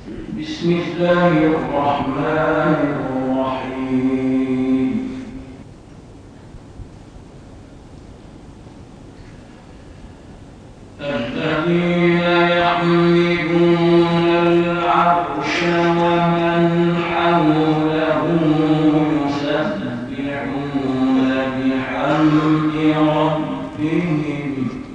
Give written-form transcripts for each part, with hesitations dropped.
بسم الله الرحمن الرحيم. الذين يحملون العرش ومن حوله يسبحون بحمد ربهم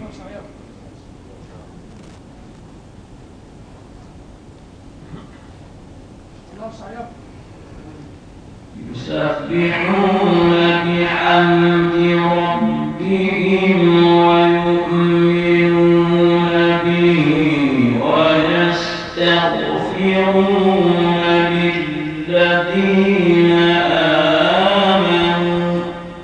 ويؤمنون به ويستغفرون للذين آمنوا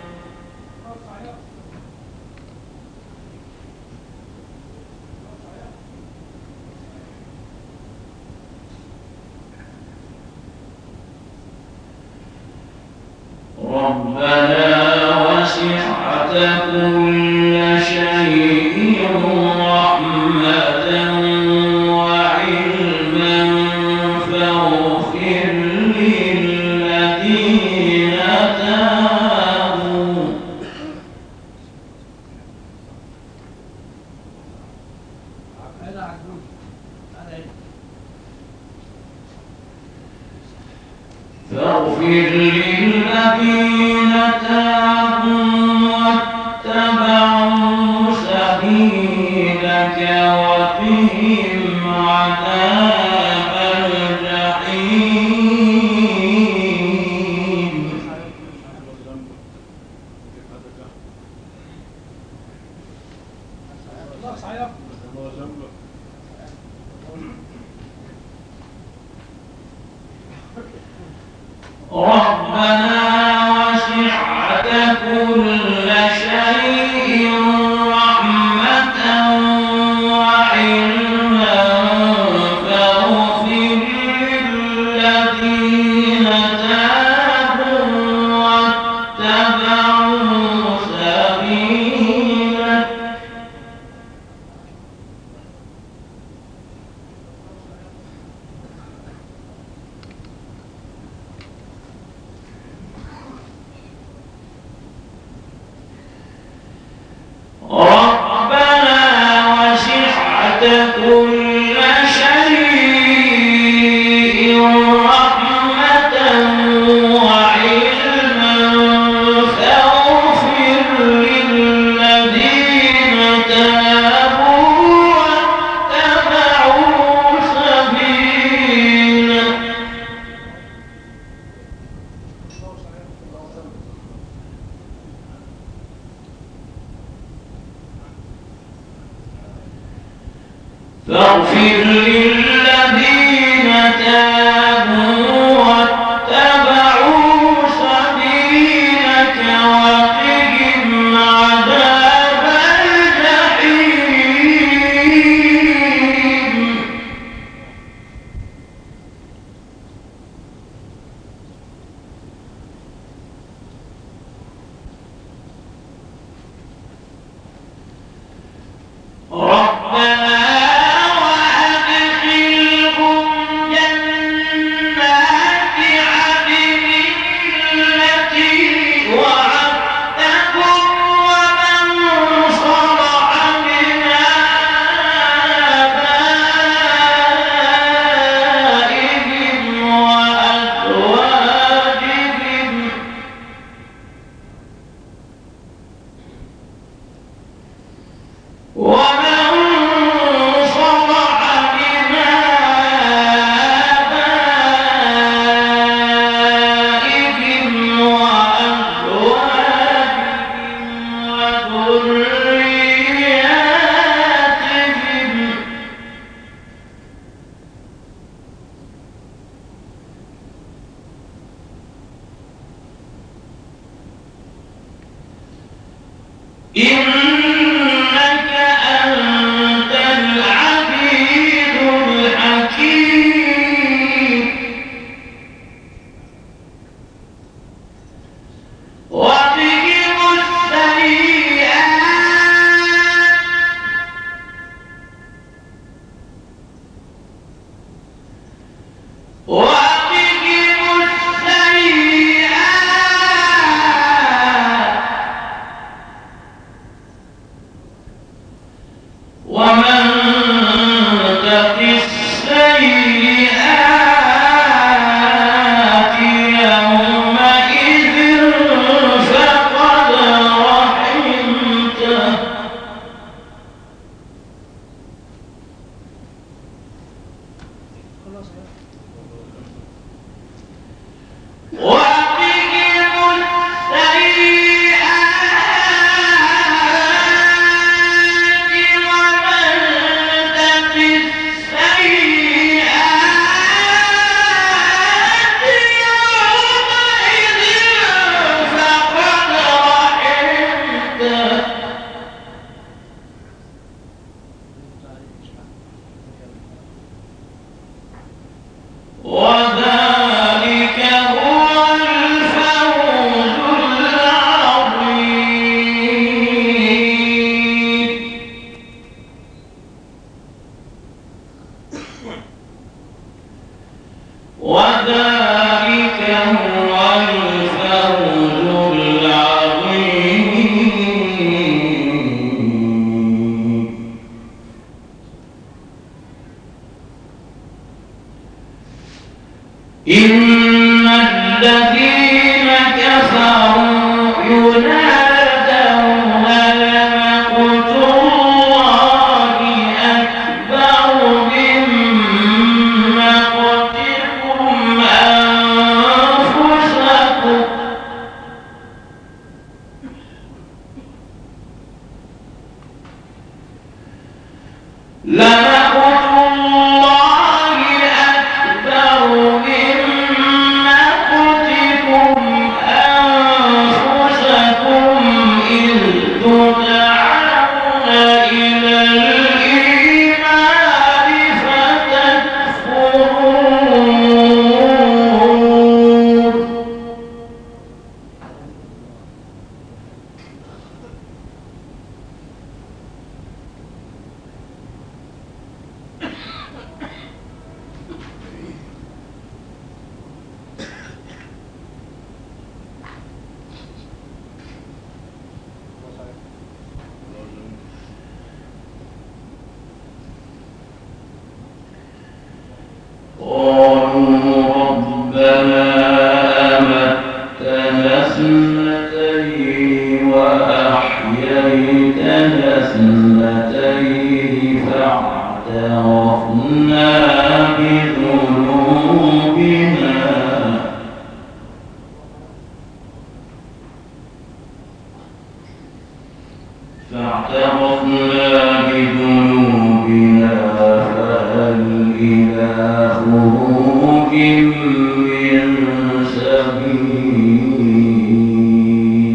ربنا وسعت كل شيء رحمة وعلما فاغفر للذين تابوا واتبعوا سبيلك وقهم عذاب الجحيم ربنا وسعت كل شيء رحمة وعلما فاغفر للذين تابوا واتبعوا سبيلك ربنا وسعت كل شيء رحمة وعلما فاغفر للذين تابوا واتبعوا سبيلك فاغفر للذين تابوا واتبعوا سبيلك وقهم عذاب الجحيم ربنا إنك أنت العزيز الحكيم وقهم السيئات وقهم السيئات ومن تق السيئات يومئذ فقد رحمته وقهم السيئات ومن تق السيئات يومئذ فقد رحمته وذلك هو الفوز العظيم وذلك هو الفوز العظيم إن الذين كفروا ينادون لمقت الله أكبر من مقتكم أنفسكم لمقت الله أكبر من مقتكم أنفسكم إذ تدعون إلى الإيمان فتكفرون قالوا ربنا أمتنا اثنتين وأحييتنا اثنتين فاعترفنا بذنوبنا فهل إلى خروج من سبيل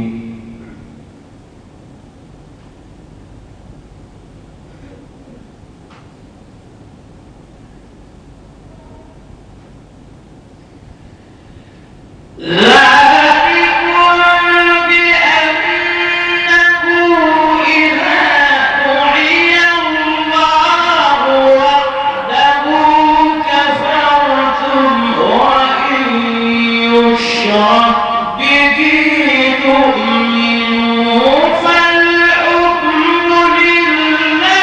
ذلكم بأنه إذا دعي الله وحده كفرتم وإن يشرك به تؤمنوا فالحكم لله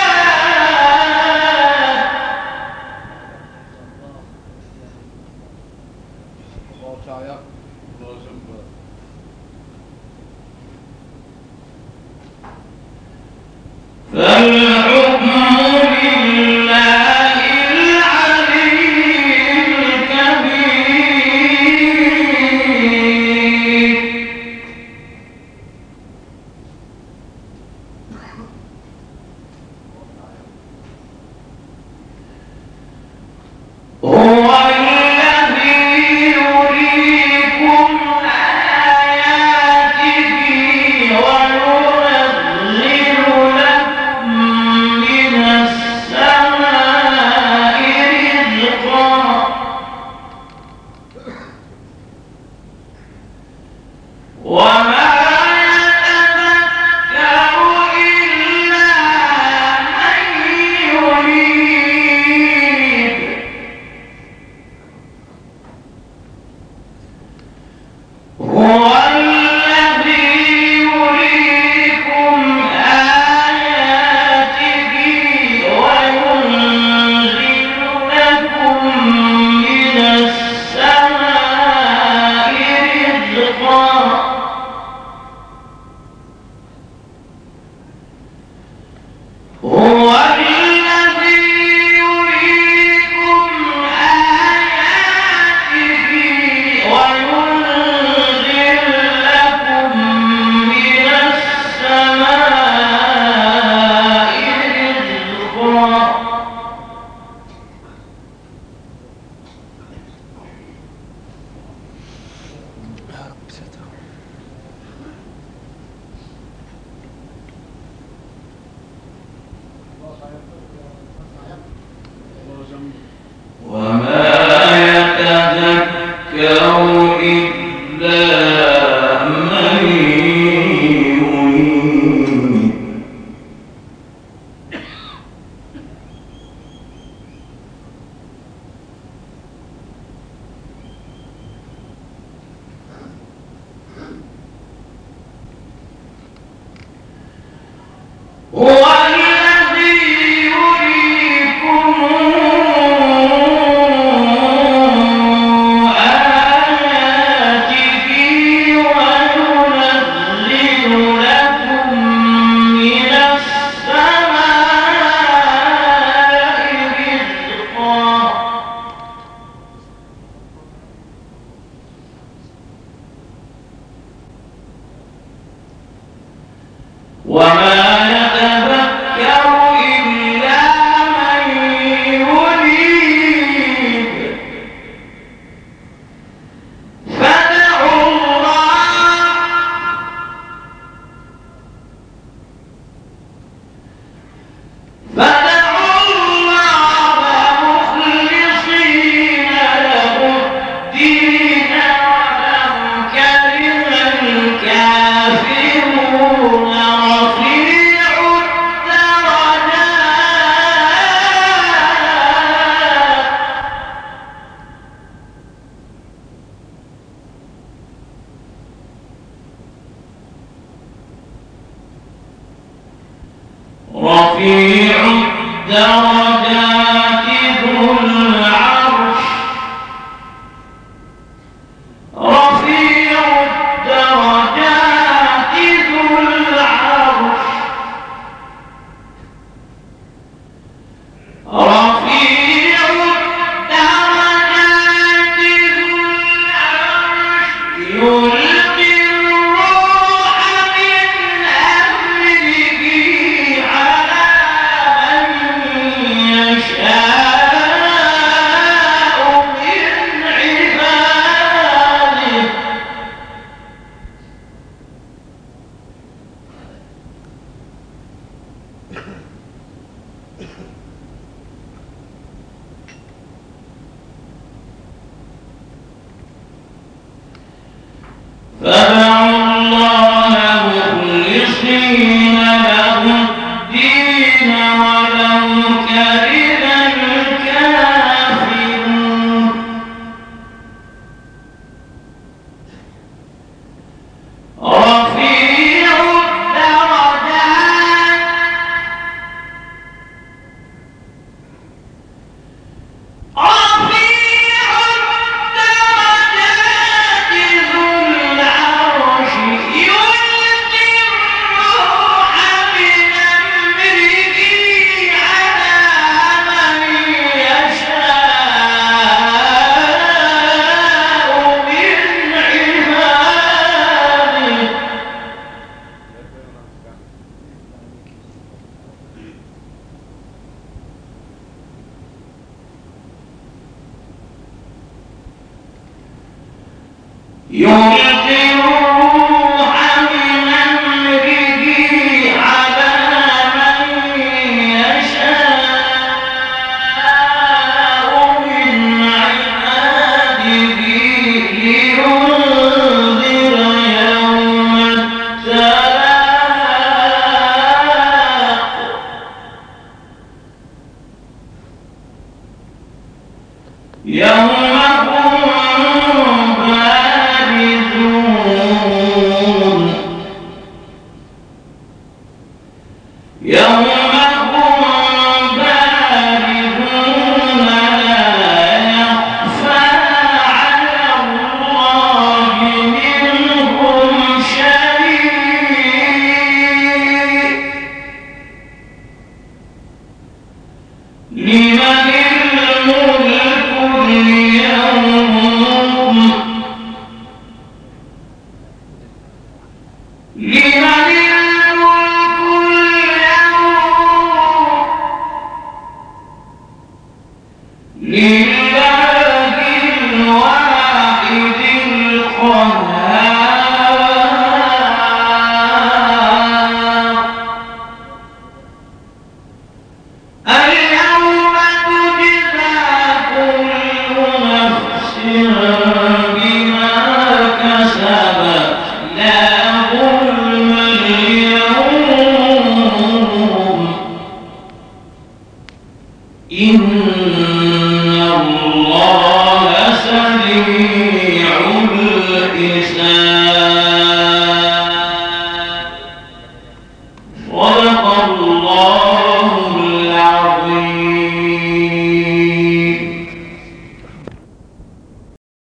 فالحكم لله العلي الكبير هو الذي يريكم رفيع الدرجات ذو العرش رفيع الدرجات ذو العرش رفيع الدرجات ذو العرش يلقي الروح من أمره على من يشاء من عباده فادعوا الله مخلصين له الدين ولو كره الكافرون رفيع الدرجات رفيع الدرجات ذو العرش يلقي الروح من أمره على من يشاء من عباده يلقي الروح من أمره على من يشاء من عباده لينذر يوم التلاق يوم هم بارزون يوم هم بارزون لا يخفى على الله منهم شيء لمن الملك اليوم لمن الملك اليوم لله الواحد القهار اليوم تجزى كل نفس بما كسبت لا ظلم اليوم